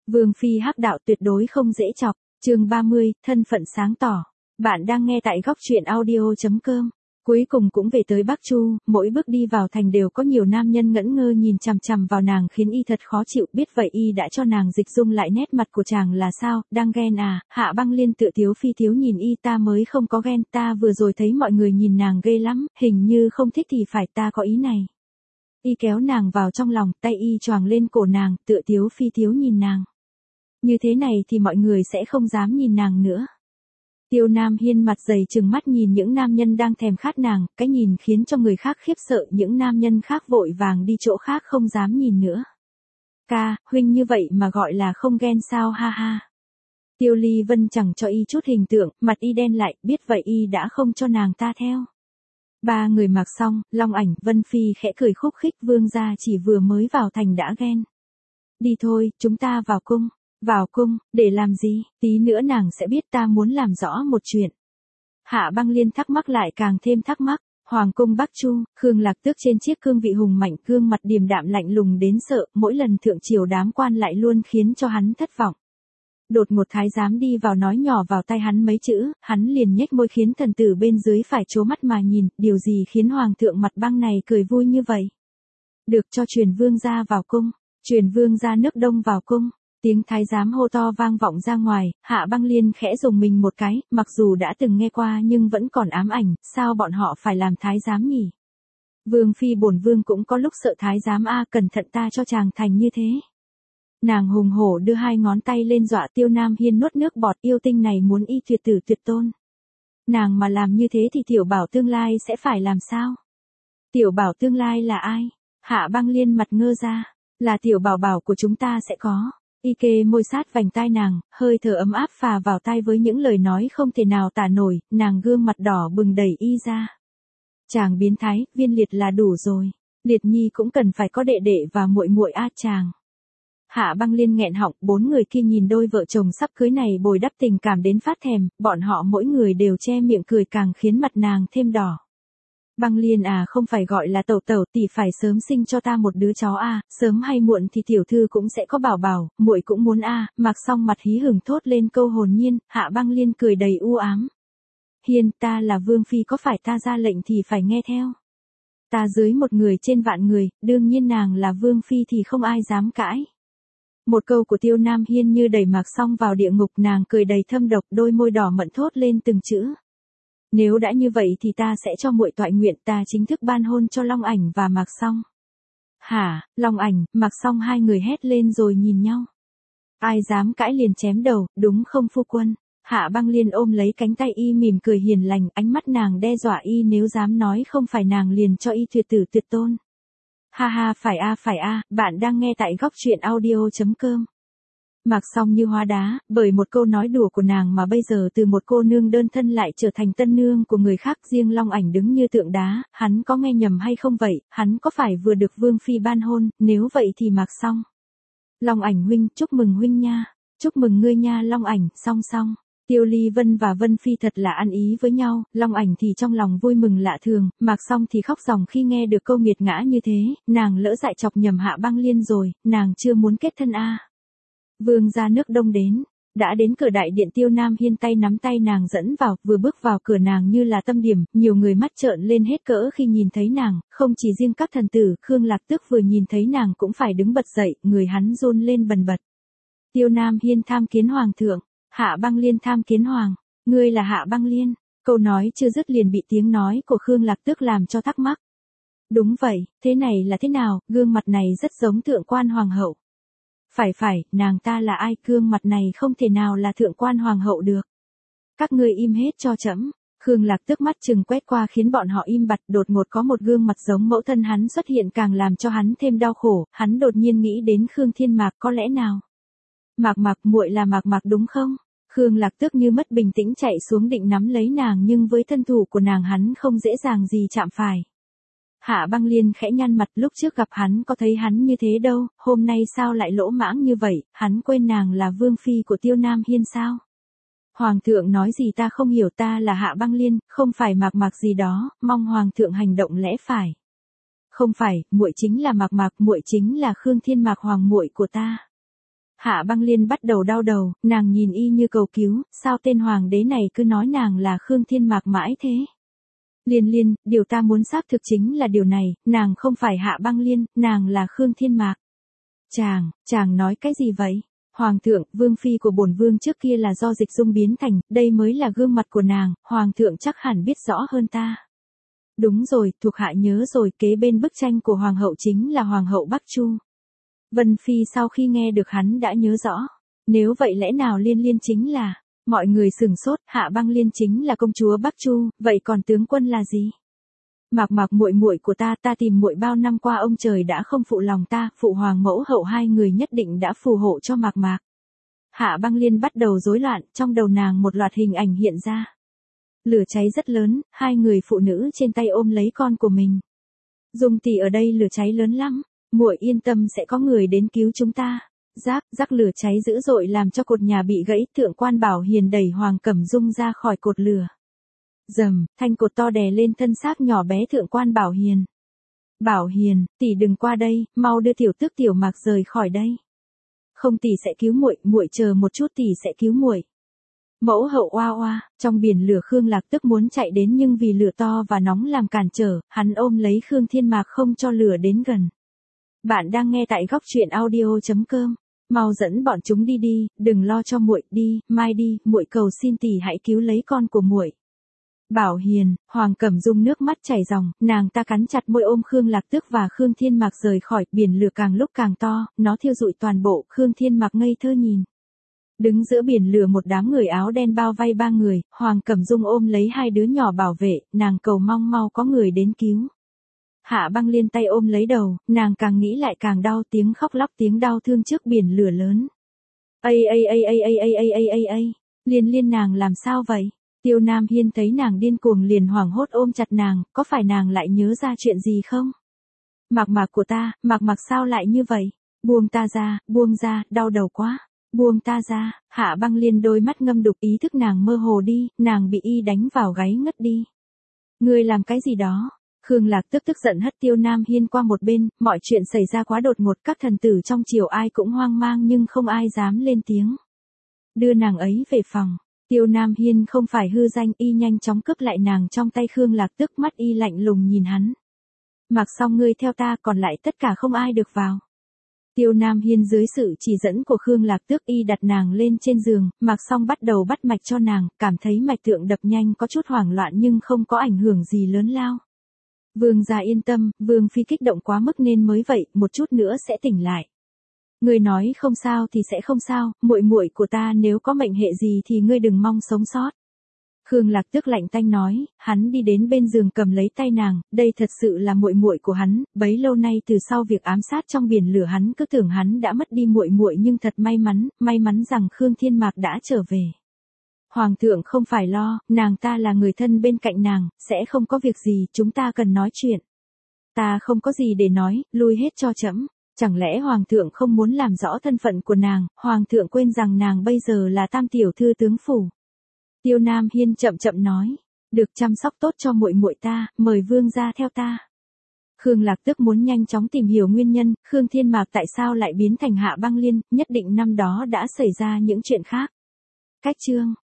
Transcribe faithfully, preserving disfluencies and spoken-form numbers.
Vương phi hắc đạo tuyệt đối không dễ chọc. Chương ba mươi, thân phận sáng tỏ. Bạn đang nghe tại góc truyện audio chấm com. Cuối cùng cũng về tới Bắc Chu, mỗi bước đi vào thành đều có nhiều nam nhân ngẩn ngơ nhìn chằm chằm vào nàng khiến y thật khó chịu, biết vậy y đã cho nàng dịch dung lại nét mặt của chàng là sao, đang ghen à? Hạ Băng Liên tựa tiếu phi tiếu nhìn y, ta mới không có ghen, ta vừa rồi thấy mọi người nhìn nàng ghê lắm, hình như không thích thì phải, ta có ý này. Y kéo nàng vào trong lòng, tay y choàng lên cổ nàng, tựa tiếu phi tiếu nhìn nàng. Như thế này thì mọi người sẽ không dám nhìn nàng nữa. Tiêu Nam Hiên mặt dày trừng mắt nhìn những nam nhân đang thèm khát nàng, cái nhìn khiến cho người khác khiếp sợ, những nam nhân khác vội vàng đi chỗ khác không dám nhìn nữa. Ca, huynh như vậy mà gọi là không ghen sao, ha ha. Tiêu Ly Vân chẳng cho y chút hình tượng, mặt y đen lại, biết vậy y đã không cho nàng ta theo. Ba người mặc xong, Long Ảnh, Vân Phi khẽ cười khúc khích, vương gia chỉ vừa mới vào thành đã ghen. Đi thôi, chúng ta vào cung. Vào cung, để làm gì, tí nữa nàng sẽ biết, ta muốn làm rõ một chuyện. Hạ Băng Liên thắc mắc lại càng thêm thắc mắc. Hoàng cung Bắc Chu, Khương Lạc Tước trên chiếc cương vị hùng mạnh, gương mặt điềm đạm lạnh lùng đến sợ, mỗi lần thượng triều đám quan lại luôn khiến cho hắn thất vọng. Đột ngột thái giám đi vào nói nhỏ vào tai hắn mấy chữ, hắn liền nhếch môi khiến thần tử bên dưới phải trố mắt mà nhìn, điều gì khiến hoàng thượng mặt băng này cười vui như vậy. Được, cho truyền vương gia vào cung, truyền vương gia nước Đông vào cung. Tiếng thái giám hô to vang vọng ra ngoài, Hạ Băng Liên khẽ dùng mình một cái, mặc dù đã từng nghe qua nhưng vẫn còn ám ảnh, sao bọn họ phải làm thái giám nhỉ? Vương phi bổn vương cũng có lúc sợ thái giám a, cẩn thận ta cho chàng thành như thế. Nàng hùng hổ đưa hai ngón tay lên dọa Tiêu Nam Hiên nuốt nước bọt, yêu tinh này muốn y tuyệt tử tuyệt tôn. Nàng mà làm như thế thì tiểu bảo tương lai sẽ phải làm sao? Tiểu bảo tương lai là ai? Hạ Băng Liên mặt ngơ ra, là tiểu bảo bảo của chúng ta sẽ có. Y kê môi sát vành tai nàng, hơi thở ấm áp phà vào tai với những lời nói không thể nào tả nổi, nàng gương mặt đỏ bừng đẩy y ra. Chàng biến thái, viên liệt là đủ rồi, liệt nhi cũng cần phải có đệ đệ và muội muội a chàng. Hạ Băng Liên nghẹn họng, bốn người kia nhìn đôi vợ chồng sắp cưới này bồi đắp tình cảm đến phát thèm, bọn họ mỗi người đều che miệng cười càng khiến mặt nàng thêm đỏ. Băng Liên à, không phải gọi là tẩu tẩu, tỷ phải sớm sinh cho ta một đứa cháu a, sớm hay muộn thì tiểu thư cũng sẽ có bảo bảo, muội cũng muốn a. Mặc xong mặt hí hửng thốt lên câu hồn nhiên, Hạ Băng Liên cười đầy u ám. Hiên, ta là vương phi, có phải ta ra lệnh thì phải nghe theo. Ta dưới một người trên vạn người, đương nhiên nàng là vương phi thì không ai dám cãi. Một câu của Tiêu Nam Hiên như đẩy Mạc Song vào địa ngục, nàng cười đầy thâm độc, đôi môi đỏ mận thốt lên từng chữ. Nếu đã như vậy thì ta sẽ cho muội toại nguyện, ta chính thức ban hôn cho Long Ảnh và Mạc Song. Hả, Long Ảnh, Mạc Song hai người hét lên rồi nhìn nhau. Ai dám cãi liền chém đầu, đúng không phu quân? Hạ Băng Liên ôm lấy cánh tay y mỉm cười hiền lành, ánh mắt nàng đe dọa y, nếu dám nói không phải nàng liền cho y tuyệt tử tuyệt tôn. Ha ha, phải a phải a, bạn đang nghe tại góc truyện audio chấm com. Mạc Song như hóa đá, bởi một câu nói đùa của nàng mà bây giờ từ một cô nương đơn thân lại trở thành tân nương của người khác, riêng Long Ảnh đứng như tượng đá, hắn có nghe nhầm hay không vậy, hắn có phải vừa được vương phi ban hôn, nếu vậy thì Mạc Song. Long Ảnh huynh, chúc mừng huynh nha, chúc mừng ngươi nha Long Ảnh, song song. Tiêu Ly Vân và Vân Phi thật là ăn ý với nhau, Long Ảnh thì trong lòng vui mừng lạ thường, Mạc Song thì khóc ròng khi nghe được câu nghiệt ngã như thế, nàng lỡ dại chọc nhầm Hạ Băng Liên rồi, nàng chưa muốn kết thân a. Vương gia nước Đông đến, đã đến cửa đại điện, Tiêu Nam Hiên tay nắm tay nàng dẫn vào, vừa bước vào cửa nàng như là tâm điểm, nhiều người mắt trợn lên hết cỡ khi nhìn thấy nàng, không chỉ riêng các thần tử, Khương Lạc Tước vừa nhìn thấy nàng cũng phải đứng bật dậy, người hắn run lên bần bật. Tiêu Nam Hiên tham kiến hoàng thượng, Hạ Băng Liên tham kiến hoàng, ngươi là Hạ Băng Liên, câu nói chưa dứt liền bị tiếng nói của Khương Lạc Tước làm cho thắc mắc. Đúng vậy, thế này là thế nào, gương mặt này rất giống thượng quan hoàng hậu. Phải phải, nàng ta là ai, gương mặt này không thể nào là thượng quan hoàng hậu được. Các ngươi im hết cho trẫm. Khương Lạc Tước mắt chừng quét qua khiến bọn họ im bặt, đột ngột có một gương mặt giống mẫu thân hắn xuất hiện càng làm cho hắn thêm đau khổ, hắn đột nhiên nghĩ đến Khương Thiên Mạc, có lẽ nào. Mạc Mạc, muội là Mạc Mạc đúng không? Khương Lạc Tước như mất bình tĩnh chạy xuống định nắm lấy nàng nhưng với thân thủ của nàng hắn không dễ dàng gì chạm phải. Hạ Băng Liên khẽ nhăn mặt, lúc trước gặp hắn có thấy hắn như thế đâu, hôm nay sao lại lỗ mãng như vậy, hắn quên nàng là vương phi của Tiêu Nam Hiên sao? Hoàng thượng nói gì ta không hiểu, ta là Hạ Băng Liên, không phải Mạc Mạc gì đó, mong hoàng thượng hành động lẽ phải. Không phải, muội chính là Mạc Mạc, muội chính là Khương Thiên Mạc hoàng muội của ta. Hạ Băng Liên bắt đầu đau đầu, nàng nhìn y như cầu cứu, sao tên hoàng đế này cứ nói nàng là Khương Thiên Mạc mãi thế? Liên Liên, điều ta muốn xác thực chính là điều này, nàng không phải Hạ Băng Liên, nàng là Khương Thiên Mạc. Chàng, chàng nói cái gì vậy? Hoàng thượng, vương phi của bổn vương trước kia là do Dịch Dung biến thành, đây mới là gương mặt của nàng, hoàng thượng chắc hẳn biết rõ hơn ta. Đúng rồi, thuộc hạ nhớ rồi, kế bên bức tranh của hoàng hậu chính là hoàng hậu Bắc Chu. Vân phi sau khi nghe được hắn đã nhớ rõ, nếu vậy lẽ nào Liên Liên chính là, mọi người sửng sốt, Hạ Băng Liên chính là công chúa Bắc Chu, vậy còn tướng quân là gì? Mạc Mạc muội muội của ta, ta tìm muội bao năm qua ông trời đã không phụ lòng ta, phụ hoàng mẫu hậu hai người nhất định đã phù hộ cho Mạc Mạc. Hạ Băng Liên bắt đầu rối loạn, trong đầu nàng một loạt hình ảnh hiện ra. Lửa cháy rất lớn, hai người phụ nữ trên tay ôm lấy con của mình. Dung tỷ ở đây lửa cháy lớn lắm, muội yên tâm sẽ có người đến cứu chúng ta. Rác, rác lửa cháy dữ dội làm cho cột nhà bị gãy, Thượng quan Bảo Hiền đẩy Hoàng Cẩm Dung ra khỏi cột lửa. Dầm, thanh cột to đè lên thân xác nhỏ bé Thượng quan Bảo Hiền. Bảo Hiền, tỷ đừng qua đây, mau đưa tiểu tước tiểu Mạc rời khỏi đây. Không, tỷ sẽ cứu muội, muội chờ một chút, tỷ sẽ cứu muội. Mẫu hậu oa oa, trong biển lửa Khương Lạc Tức muốn chạy đến nhưng vì lửa to và nóng làm cản trở, hắn ôm lấy Khương Thiên Mạc không cho lửa đến gần. Bạn đang nghe tại góc truyện audio chấm com. Mau dẫn bọn chúng đi đi, đừng lo cho muội, đi, mai đi, muội cầu xin tỷ hãy cứu lấy con của muội. Bảo Hiền, Hoàng Cẩm Dung nước mắt chảy ròng, nàng ta cắn chặt môi ôm Khương Lạc Tước và Khương Thiên Mạc rời khỏi, biển lửa càng lúc càng to, nó thiêu rụi toàn bộ, Khương Thiên Mạc ngây thơ nhìn. Đứng giữa biển lửa một đám người áo đen bao vây ba người, Hoàng Cẩm Dung ôm lấy hai đứa nhỏ bảo vệ, nàng cầu mong mau có người đến cứu. Hạ Băng Liên tay ôm lấy đầu, nàng càng nghĩ lại càng đau, tiếng khóc lóc tiếng đau thương trước biển lửa lớn. Ây ây ây ây ây ây ây ây ây ây, Liên Liên nàng làm sao vậy? Tiêu Nam Hiên thấy nàng điên cuồng liền hoảng hốt ôm chặt nàng, có phải nàng lại nhớ ra chuyện gì không? Mạc Mạc của ta, Mạc Mạc sao lại như vậy? Buông ta ra, buông ra, đau đầu quá. Buông ta ra, Hạ Băng Liên đôi mắt ngâm đục, ý thức nàng mơ hồ đi, nàng bị y đánh vào gáy ngất đi. Ngươi làm cái gì đó? Khương Lạc Tức tức giận hất Tiêu Nam Hiên qua một bên, mọi chuyện xảy ra quá đột ngột, các thần tử trong triều ai cũng hoang mang nhưng không ai dám lên tiếng. Đưa nàng ấy về phòng. Tiêu Nam Hiên không phải hư danh, y nhanh chóng cướp lại nàng trong tay Khương Lạc Tức, mắt y lạnh lùng nhìn hắn. Mặc xong ngươi theo ta, còn lại tất cả không ai được vào. Tiêu Nam Hiên dưới sự chỉ dẫn của Khương Lạc Tước y đặt nàng lên trên giường, mặc xong bắt đầu bắt mạch cho nàng, cảm thấy mạch tượng đập nhanh có chút hoảng loạn nhưng không có ảnh hưởng gì lớn lao. Vương gia yên tâm, Vương phi kích động quá mức nên mới vậy, một chút nữa sẽ tỉnh lại. Ngươi nói không sao thì sẽ không sao, muội muội của ta nếu có mệnh hệ gì thì ngươi đừng mong sống sót. Khương Lạc Tước lạnh tanh nói, hắn đi đến bên giường cầm lấy tay nàng, đây thật sự là muội muội của hắn, bấy lâu nay từ sau việc ám sát trong biển lửa hắn cứ tưởng hắn đã mất đi muội muội nhưng thật may mắn, may mắn rằng Khương Thiên Mạc đã trở về. Hoàng thượng không phải lo, nàng ta là người thân bên cạnh nàng, sẽ không có việc gì, chúng ta cần nói chuyện. Ta không có gì để nói, lui hết cho trẫm. Chẳng lẽ Hoàng thượng không muốn làm rõ thân phận của nàng, Hoàng thượng quên rằng nàng bây giờ là tam tiểu thư tướng phủ. Tiêu Nam Hiên chậm chậm nói, được chăm sóc tốt cho muội muội ta, mời vương gia theo ta. Khương Lạc Tước muốn nhanh chóng tìm hiểu nguyên nhân, Khương Thiên Mạc tại sao lại biến thành Hạ Băng Liên, nhất định năm đó đã xảy ra những chuyện khác. Cách chương